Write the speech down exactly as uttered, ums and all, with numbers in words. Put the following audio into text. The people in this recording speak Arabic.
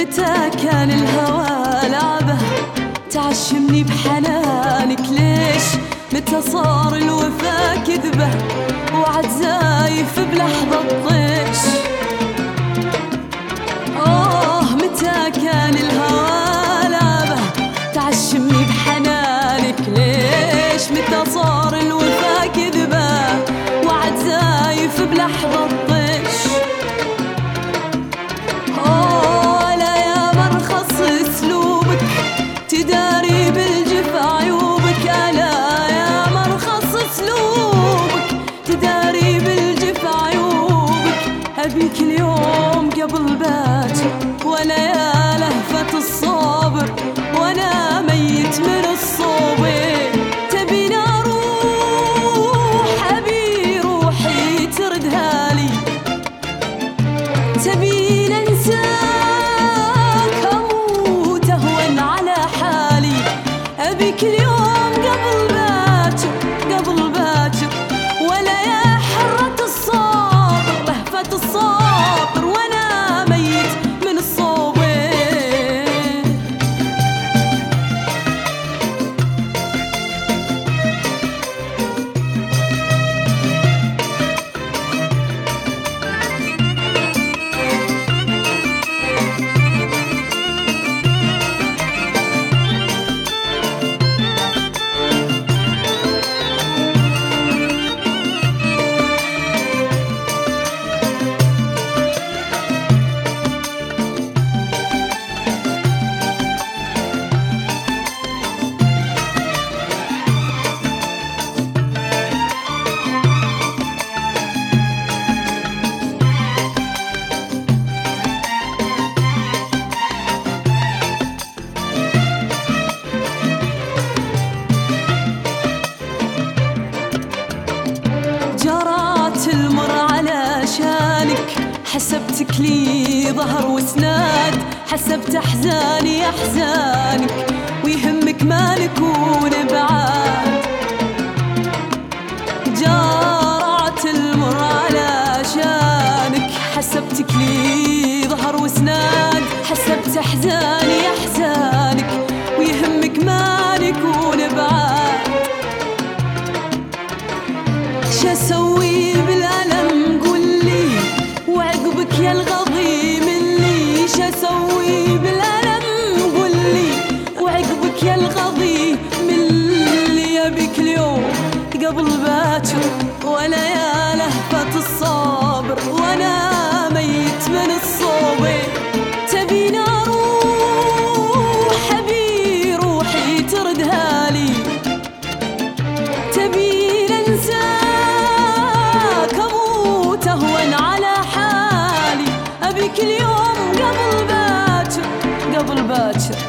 متى كان الهوى لعبه تعشمني بحنانك ليش؟ متى صار الوفا كذبه وعد زايف بلحظة طيش؟ آه متى كان الهوى لعبه تعشمني بحنانك ليش؟ متى صار الوفا كذبه وعد زايف بلحظة طيش؟ آه لا يا مرخص اسلوبك تداري بالجفا عيوبك، ألا يا مرخص اسلوبك تداري بالجفا عيوبك. أبيك اليوم قبل باكر ولا يا لهفة الصابر وانا ميت من الصوبين. تبيني اروح ابي روحي تردها لي، تبين انساك اموت اهون على حالي. ابيك اليوم قبل باكر قبل باكر ولا يا حرة الصابر لهفة الصابر وانا ميت من الصوبين. جرات المر علشانك حسبتك لي ظهر وسناد، حسبت احزاني احزانك ويهمك ما نكون بعاد. جرات المر علشانك حسبتك لي ظهر وسناد، حسبت احزاني احزانك ويهمك ما نكون بعاد. شاسوي بالألم قولي وعقبك يا الغضي مني، شاسوي بالألم قولي وعقبك يا الغضي مني. أبيك اليوم قبل باكر ولا يا لهفة الصابر وانا ميت من الصوبين. تبيني اروح ابي روحي تردها لي، تبين انساك اموت اهون على حالي. ابيك اليوم قبل باكر قبل باكر